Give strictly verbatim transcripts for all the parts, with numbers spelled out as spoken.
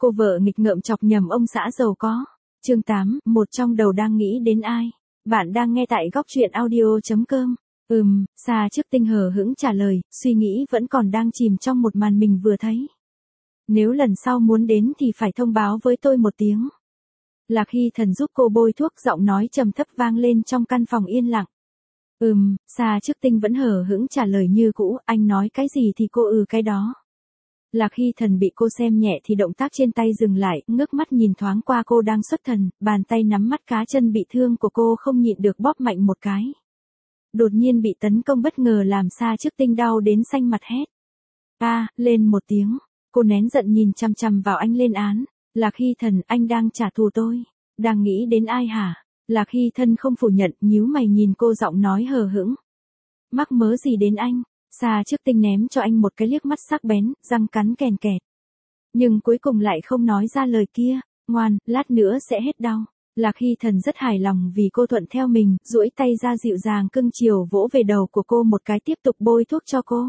Cô vợ nghịch ngợm chọc nhầm ông xã giàu có. Chương tám, một trong đầu đang nghĩ đến ai? Bạn đang nghe tại góc truyện audio chấm com. Ừm, Sa Trước Tinh hờ hững trả lời, suy nghĩ vẫn còn đang chìm trong một màn mình vừa thấy. Nếu lần sau muốn đến thì phải thông báo với tôi một tiếng. Lạc Hy Thần giúp cô bôi thuốc, giọng nói trầm thấp vang lên trong căn phòng yên lặng. Ừm, Sa Trước Tinh vẫn hờ hững trả lời như cũ, anh nói cái gì thì cô ừ cái đó. Lạc Hy Thần bị cô xem nhẹ thì động tác trên tay dừng lại, ngước mắt nhìn thoáng qua cô đang xuất thần, bàn tay nắm mắt cá chân bị thương của cô không nhịn được bóp mạnh một cái. Đột nhiên bị tấn công bất ngờ làm Sa Trước Tinh đau đến xanh mặt hét. A, lên một tiếng, cô nén giận nhìn chằm chằm vào anh lên án. Lạc Hy Thần, anh đang trả thù tôi. Đang nghĩ đến ai hả? Lạc Hy Thần không phủ nhận, nhíu mày nhìn cô, giọng nói hờ hững. Mắc mớ gì đến anh? Sa Trước Tinh ném cho anh một cái liếc mắt sắc bén, răng cắn kèn kẹt. Nhưng cuối cùng lại không nói ra lời kia. Ngoan, lát nữa sẽ hết đau. Lạc Hy Thần rất hài lòng vì cô thuận theo mình, duỗi tay ra dịu dàng cưng chiều vỗ về đầu của cô một cái, tiếp tục bôi thuốc cho cô.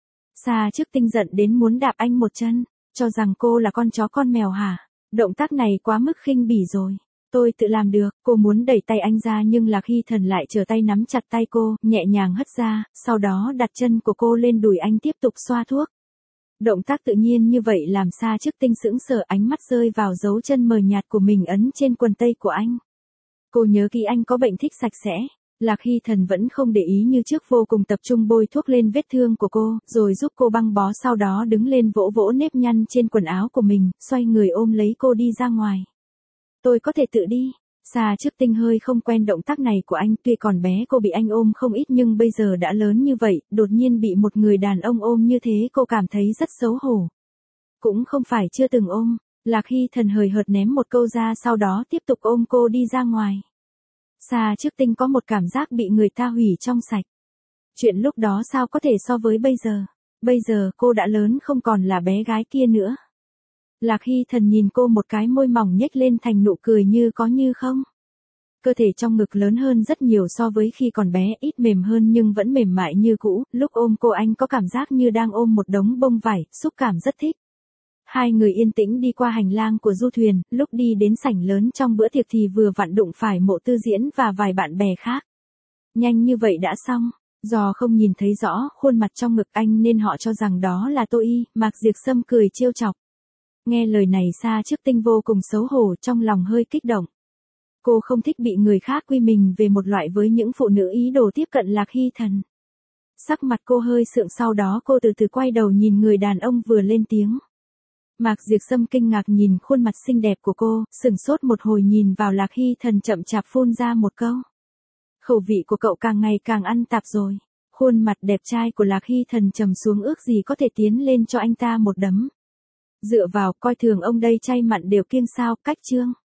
Sa Trước Tinh giận đến muốn đạp anh một chân, cho rằng cô là con chó con mèo hả? Động tác này quá mức khinh bỉ rồi. Tôi tự làm được. Cô muốn đẩy tay anh ra nhưng Lạc Hy Thần lại trở tay nắm chặt tay cô, nhẹ nhàng hất ra, sau đó đặt chân của cô lên đùi anh tiếp tục xoa thuốc. Động tác tự nhiên như vậy làm Sa Trước Tinh sững sờ, ánh mắt rơi vào dấu chân mờ nhạt của mình ấn trên quần tây của anh. Cô nhớ kỹ anh có bệnh thích sạch sẽ. Lạc Hy Thần vẫn không để ý như trước, vô cùng tập trung bôi thuốc lên vết thương của cô, rồi giúp cô băng bó, sau đó đứng lên vỗ vỗ nếp nhăn trên quần áo của mình, xoay người ôm lấy cô đi ra ngoài. Tôi có thể tự đi. Sa Trước Tinh hơi không quen động tác này của anh, tuy còn bé cô bị anh ôm không ít nhưng bây giờ đã lớn như vậy, đột nhiên bị một người đàn ông ôm như thế cô cảm thấy rất xấu hổ. Cũng không phải chưa từng ôm. Lạc Hy Thần hời hợt ném một câu ra, sau đó tiếp tục ôm cô đi ra ngoài. Sa Trước Tinh có một cảm giác bị người ta hủy trong sạch. Chuyện lúc đó sao có thể so với bây giờ. Bây giờ cô đã lớn, không còn là bé gái kia nữa. Lạc Hy Thần nhìn cô một cái, môi mỏng nhếch lên thành nụ cười như có như không. Cơ thể trong ngực lớn hơn rất nhiều so với khi còn bé, ít mềm hơn nhưng vẫn mềm mại như cũ. Lúc ôm cô anh có cảm giác như đang ôm một đống bông vải, xúc cảm rất thích. Hai người yên tĩnh đi qua hành lang của du thuyền, lúc đi đến sảnh lớn trong bữa tiệc thì vừa vặn đụng phải Mộ Tư Diễn và vài bạn bè khác. Nhanh như vậy đã xong. Do không nhìn thấy rõ khuôn mặt trong ngực anh nên họ cho rằng đó là Tô Y. Mạc Diệp Sâm cười trêu chọc. Nghe lời này Sa Trước Tinh vô cùng xấu hổ, trong lòng hơi kích động. Cô không thích bị người khác quy mình về một loại với những phụ nữ ý đồ tiếp cận Lạc Hy Thần. Sắc mặt cô hơi sượng, sau đó cô từ từ quay đầu nhìn người đàn ông vừa lên tiếng. Mạc Diệp Sâm kinh ngạc nhìn khuôn mặt xinh đẹp của cô, sửng sốt một hồi nhìn vào Lạc Hy Thần, chậm chạp phun ra một câu. Khẩu vị của cậu càng ngày càng ăn tạp rồi. Khuôn mặt đẹp trai của Lạc Hy Thần trầm xuống, ước gì có thể tiến lên cho anh ta một đấm. Dựa vào coi thường ông đây, chay mặn đều kiêng sao, cách chương.